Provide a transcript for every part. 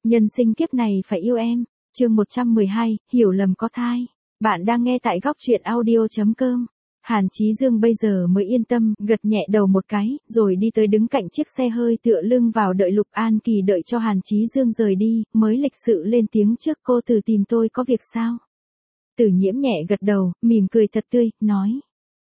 Nhân sinh kiếp này phải yêu em. Chương 112, hiểu lầm có thai. Bạn đang nghe tại góc truyện audio.com. Hàn Chí Dương bây giờ mới yên tâm, gật nhẹ đầu một cái, rồi đi tới đứng cạnh chiếc xe hơi tựa lưng vào đợi Lục An Kỳ đợi cho Hàn Chí Dương rời đi, mới lịch sự lên tiếng trước cô từ tìm tôi có việc sao? Tử Nhiễm nhẹ gật đầu, mỉm cười thật tươi, nói.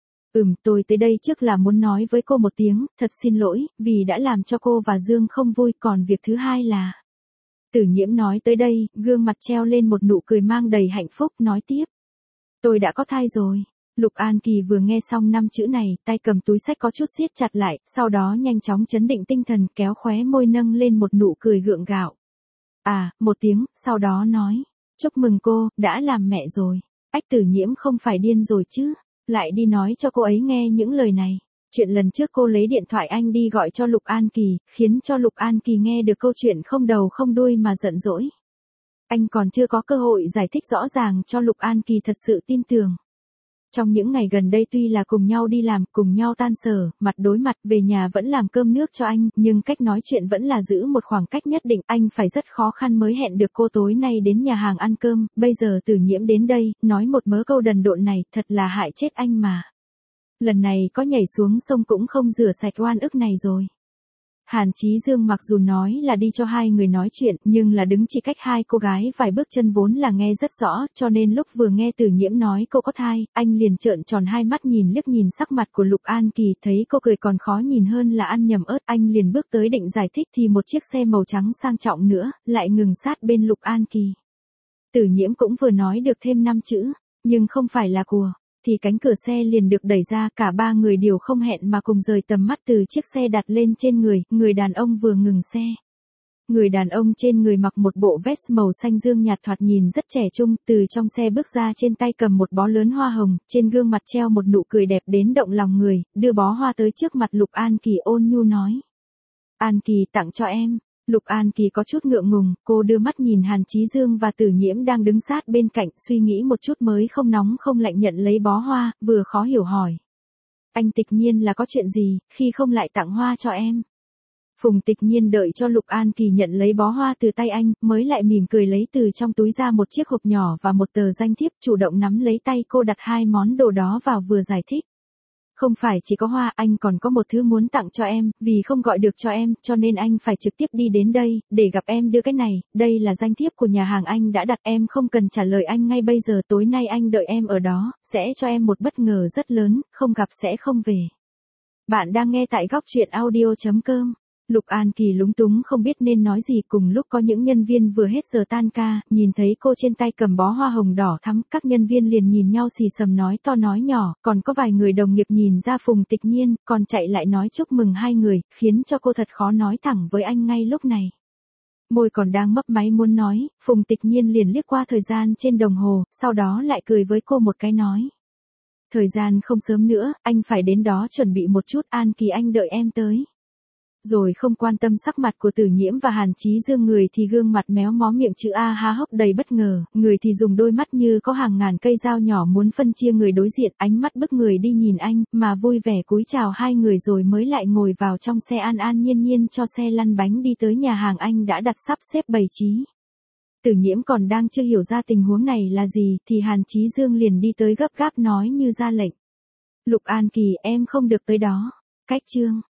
Tôi tới đây trước là muốn nói với cô một tiếng, thật xin lỗi, vì đã làm cho cô và Dương không vui, còn việc thứ hai là... Tử Nhiễm nói tới đây, gương mặt treo lên một nụ cười mang đầy hạnh phúc, nói tiếp. Tôi đã có thai rồi. Lục An Kỳ vừa nghe xong 5 chữ này, tay cầm túi xách có chút siết chặt lại, sau đó nhanh chóng trấn định tinh thần, kéo khóe môi nâng lên một nụ cười gượng gạo. Một tiếng, sau đó nói. Chúc mừng cô, đã làm mẹ rồi. Ách Tử Nhiễm không phải điên rồi chứ. Lại đi nói cho cô ấy nghe những lời này. Chuyện lần trước cô lấy điện thoại anh đi gọi cho Lục An Kỳ, khiến cho Lục An Kỳ nghe được câu chuyện không đầu không đuôi mà giận dỗi. Anh còn chưa có cơ hội giải thích rõ ràng cho Lục An Kỳ thật sự tin tưởng. Trong những ngày gần đây tuy là cùng nhau đi làm, cùng nhau tan sở, mặt đối mặt, về nhà vẫn làm cơm nước cho anh, nhưng cách nói chuyện vẫn là giữ một khoảng cách nhất định, anh phải rất khó khăn mới hẹn được cô tối nay đến nhà hàng ăn cơm, bây giờ Tử Nhiễm đến đây, nói một mớ câu đần độn này, thật là hại chết anh mà. Lần này có nhảy xuống sông cũng không rửa sạch oan ức này rồi. Hàn Chí Dương mặc dù nói là đi cho hai người nói chuyện, nhưng là đứng chỉ cách hai cô gái vài bước chân vốn là nghe rất rõ, cho nên lúc vừa nghe Tử Nhiễm nói cô có thai, anh liền trợn tròn hai mắt nhìn liếc nhìn sắc mặt của Lục An Kỳ, thấy cô cười còn khó nhìn hơn là ăn nhầm ớt, anh liền bước tới định giải thích thì một chiếc xe màu trắng sang trọng nữa, lại ngừng sát bên Lục An Kỳ. Tử Nhiễm cũng vừa nói được thêm 5 chữ, nhưng không phải là của. Thì cánh cửa xe liền được đẩy ra, cả ba người đều không hẹn mà cùng rời tầm mắt từ chiếc xe đặt lên trên người đàn ông vừa ngừng xe. Người đàn ông trên người mặc một bộ vest màu xanh dương nhạt thoạt nhìn rất trẻ trung, từ trong xe bước ra trên tay cầm một bó lớn hoa hồng, trên gương mặt treo một nụ cười đẹp đến động lòng người, đưa bó hoa tới trước mặt Lục An Kỳ ôn nhu nói. An Kỳ tặng cho em. Lục An Kỳ có chút ngượng ngùng, cô đưa mắt nhìn Hàn Chí Dương và Tử Nhiễm đang đứng sát bên cạnh, suy nghĩ một chút mới không nóng không lạnh nhận lấy bó hoa, vừa khó hiểu hỏi. Anh Tịch Nhiên là có chuyện gì, khi không lại tặng hoa cho em? Phùng Tịch Nhiên đợi cho Lục An Kỳ nhận lấy bó hoa từ tay anh, mới lại mỉm cười lấy từ trong túi ra một chiếc hộp nhỏ và một tờ danh thiếp, chủ động nắm lấy tay cô đặt hai món đồ đó vào vừa giải thích. Không phải chỉ có hoa, anh còn có một thứ muốn tặng cho em, vì không gọi được cho em, cho nên anh phải trực tiếp đi đến đây, để gặp em đưa cái này, đây là danh thiếp của nhà hàng anh đã đặt, em không cần trả lời anh ngay bây giờ, tối nay anh đợi em ở đó, sẽ cho em một bất ngờ rất lớn, không gặp sẽ không về. Bạn đang nghe tại góc truyện audio.com. Lục An Kỳ lúng túng không biết nên nói gì, cùng lúc có những nhân viên vừa hết giờ tan ca, nhìn thấy cô trên tay cầm bó hoa hồng đỏ thắm, các nhân viên liền nhìn nhau xì xầm nói to nói nhỏ, còn có vài người đồng nghiệp nhìn ra Phùng Tịch Nhiên, còn chạy lại nói chúc mừng hai người, khiến cho cô thật khó nói thẳng với anh ngay lúc này. Môi còn đang mấp máy muốn nói, Phùng Tịch Nhiên liền liếc qua thời gian trên đồng hồ, sau đó lại cười với cô một cái nói. Thời gian không sớm nữa, anh phải đến đó chuẩn bị một chút, An Kỳ anh đợi em tới. Rồi không quan tâm sắc mặt của Tử Nhiễm và Hàn Chí Dương, người thì gương mặt méo mó miệng chữ A há hốc đầy bất ngờ, người thì dùng đôi mắt như có hàng ngàn cây dao nhỏ muốn phân chia người đối diện, ánh mắt bức người đi nhìn anh, mà vui vẻ cúi chào hai người rồi mới lại ngồi vào trong xe an an nhiên nhiên cho xe lăn bánh đi tới nhà hàng anh đã đặt sắp xếp bày trí. Tử Nhiễm còn đang chưa hiểu ra tình huống này là gì, thì Hàn Chí Dương liền đi tới gấp gáp nói như ra lệnh. Lục An Kỳ em không được tới đó. Cách chương.